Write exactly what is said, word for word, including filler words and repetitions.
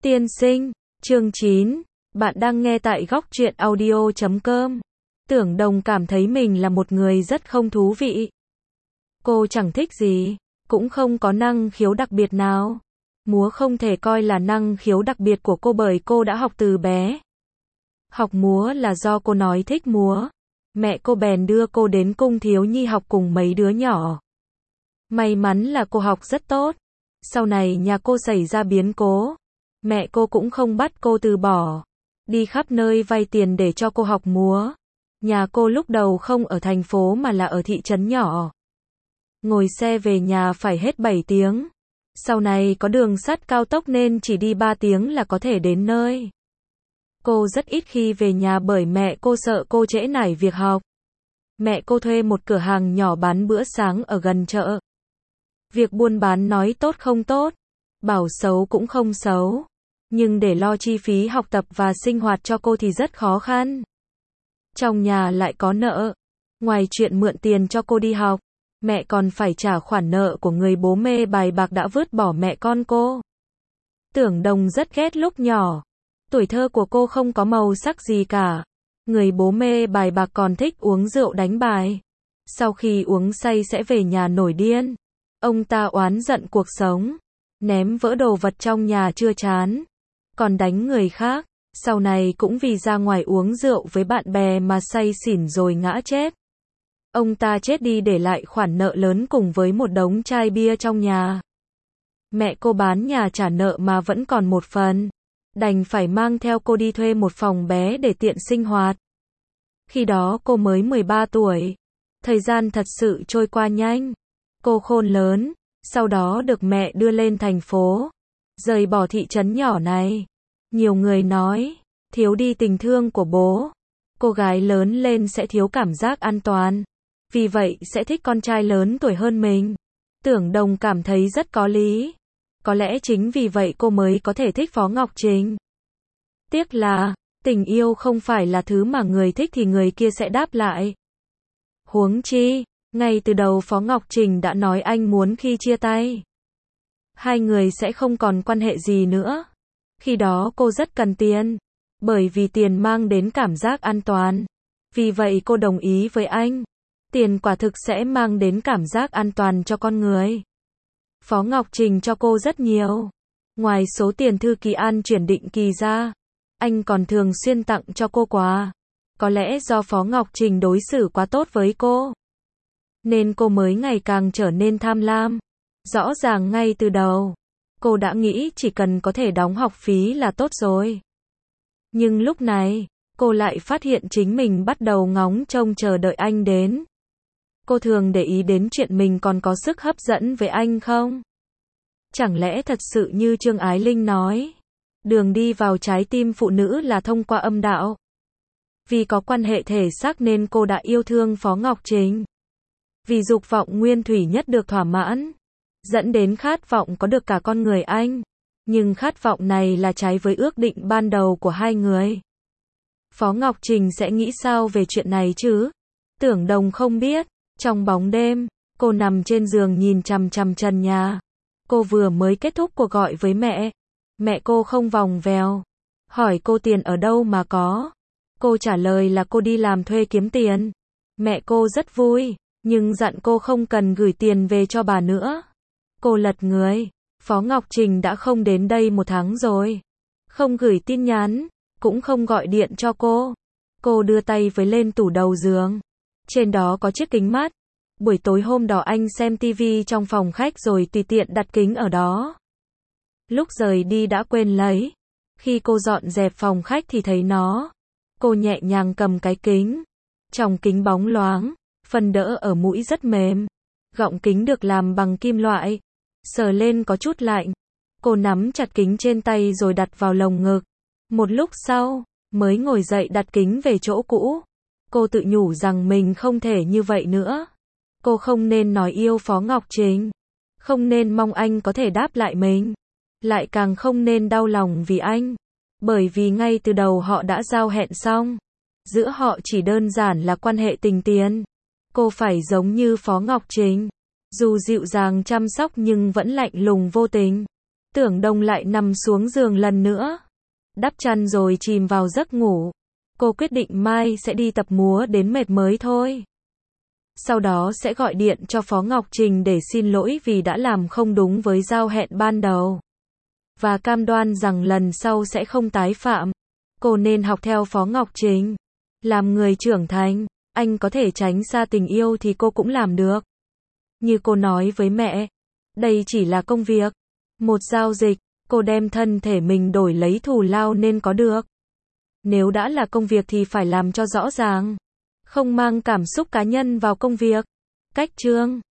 Tiên sinh, chương chín, bạn đang nghe tại góc truyện audio chấm com. Tưởng Đồng cảm thấy mình là một người rất không thú vị. Cô chẳng thích gì, cũng không có năng khiếu đặc biệt nào. Múa không thể coi là năng khiếu đặc biệt của cô bởi cô đã học từ bé. Học múa là do cô nói thích múa. Mẹ cô bèn đưa cô đến cung thiếu nhi học cùng mấy đứa nhỏ. May mắn là cô học rất tốt. Sau này nhà cô xảy ra biến cố. Mẹ cô cũng không bắt cô từ bỏ. Đi khắp nơi vay tiền để cho cô học múa. Nhà cô lúc đầu không ở thành phố mà là ở thị trấn nhỏ. Ngồi xe về nhà phải hết bảy tiếng. Sau này có đường sắt cao tốc nên chỉ đi ba tiếng là có thể đến nơi. Cô rất ít khi về nhà bởi mẹ cô sợ cô trễ nải việc học. Mẹ cô thuê một cửa hàng nhỏ bán bữa sáng ở gần chợ. Việc buôn bán nói tốt không tốt, bảo xấu cũng không xấu. Nhưng để lo chi phí học tập và sinh hoạt cho cô thì rất khó khăn. Trong nhà lại có nợ. Ngoài chuyện mượn tiền cho cô đi học, mẹ còn phải trả khoản nợ của người bố mê bài bạc đã vứt bỏ mẹ con cô. Tưởng Đồng rất ghét lúc nhỏ. Tuổi thơ của cô không có màu sắc gì cả. Người bố mê bài bạc còn thích uống rượu đánh bài. Sau khi uống say sẽ về nhà nổi điên. Ông ta oán giận cuộc sống. Ném vỡ đồ vật trong nhà chưa chán. Còn đánh người khác. Sau này cũng vì ra ngoài uống rượu với bạn bè mà say xỉn rồi ngã chết. Ông ta chết đi để lại khoản nợ lớn cùng với một đống chai bia trong nhà. Mẹ cô bán nhà trả nợ mà vẫn còn một phần. Đành phải mang theo cô đi thuê một phòng bé để tiện sinh hoạt. Khi đó cô mới mười ba tuổi. Thời gian thật sự trôi qua nhanh. Cô khôn lớn, sau đó được mẹ đưa lên thành phố. Rời bỏ thị trấn nhỏ này. Nhiều người nói, thiếu đi tình thương của bố. Cô gái lớn lên sẽ thiếu cảm giác an toàn. Vì vậy sẽ thích con trai lớn tuổi hơn mình. Tưởng Đồng cảm thấy rất có lý. Có lẽ chính vì vậy cô mới có thể thích Phó Ngọc Trình. Tiếc là, tình yêu không phải là thứ mà người thích thì người kia sẽ đáp lại. Huống chi, ngay từ đầu Phó Ngọc Trình đã nói anh muốn khi chia tay. Hai người sẽ không còn quan hệ gì nữa. Khi đó cô rất cần tiền. Bởi vì tiền mang đến cảm giác an toàn. Vì vậy cô đồng ý với anh. Tiền quả thực sẽ mang đến cảm giác an toàn cho con người. Phó Ngọc Trình cho cô rất nhiều. Ngoài số tiền thư kỳ an chuyển định kỳ ra, anh còn thường xuyên tặng cho cô quà. Có lẽ do Phó Ngọc Trình đối xử quá tốt với cô, nên cô mới ngày càng trở nên tham lam. Rõ ràng ngay từ đầu, cô đã nghĩ chỉ cần có thể đóng học phí là tốt rồi. Nhưng lúc này, cô lại phát hiện chính mình bắt đầu ngóng trông chờ đợi anh đến. Cô thường để ý đến chuyện mình còn có sức hấp dẫn với anh không? Chẳng lẽ thật sự như Trương Ái Linh nói, đường đi vào trái tim phụ nữ là thông qua âm đạo? Vì có quan hệ thể xác nên cô đã yêu thương Phó Ngọc Trình. Vì dục vọng nguyên thủy nhất được thỏa mãn, dẫn đến khát vọng có được cả con người anh. Nhưng khát vọng này là trái với ước định ban đầu của hai người. Phó Ngọc Trình sẽ nghĩ sao về chuyện này chứ? Tưởng Đồng không biết. Trong bóng đêm, cô nằm trên giường nhìn chằm chằm trần nhà. Cô vừa mới kết thúc cuộc gọi với mẹ. Mẹ cô không vòng vèo. Hỏi cô tiền ở đâu mà có. Cô trả lời là cô đi làm thuê kiếm tiền. Mẹ cô rất vui, nhưng dặn cô không cần gửi tiền về cho bà nữa. Cô lật người. Phó Ngọc Trình đã không đến đây một tháng rồi. Không gửi tin nhắn, cũng không gọi điện cho cô. Cô đưa tay với lên tủ đầu giường. Trên đó có chiếc kính mát. Buổi tối hôm đó anh xem tivi trong phòng khách rồi tùy tiện đặt kính ở đó. Lúc rời đi đã quên lấy. Khi cô dọn dẹp phòng khách thì thấy nó. Cô nhẹ nhàng cầm cái kính. Trong kính bóng loáng, phần đỡ ở mũi rất mềm. Gọng kính được làm bằng kim loại. Sờ lên có chút lạnh. Cô nắm chặt kính trên tay rồi đặt vào lồng ngực. Một lúc sau, mới ngồi dậy đặt kính về chỗ cũ. Cô tự nhủ rằng mình không thể như vậy nữa. Cô không nên nói yêu Phó Ngọc Trình. Không nên mong anh có thể đáp lại mình. Lại càng không nên đau lòng vì anh. Bởi vì ngay từ đầu họ đã giao hẹn xong. Giữa họ chỉ đơn giản là quan hệ tình tiền. Cô phải giống như Phó Ngọc Trình. Dù dịu dàng chăm sóc nhưng vẫn lạnh lùng vô tình. Tưởng Đồng lại nằm xuống giường lần nữa, đắp chăn rồi chìm vào giấc ngủ. Cô quyết định mai sẽ đi tập múa đến mệt mới thôi. Sau đó sẽ gọi điện cho Phó Ngọc Trình để xin lỗi vì đã làm không đúng với giao hẹn ban đầu. Và cam đoan rằng lần sau sẽ không tái phạm. Cô nên học theo Phó Ngọc Trình. Làm người trưởng thành, anh có thể tránh xa tình yêu thì cô cũng làm được. Như cô nói với mẹ, đây chỉ là công việc, một giao dịch, cô đem thân thể mình đổi lấy thù lao nên có được. Nếu đã là công việc thì phải làm cho rõ ràng, không mang cảm xúc cá nhân vào công việc. Cách chương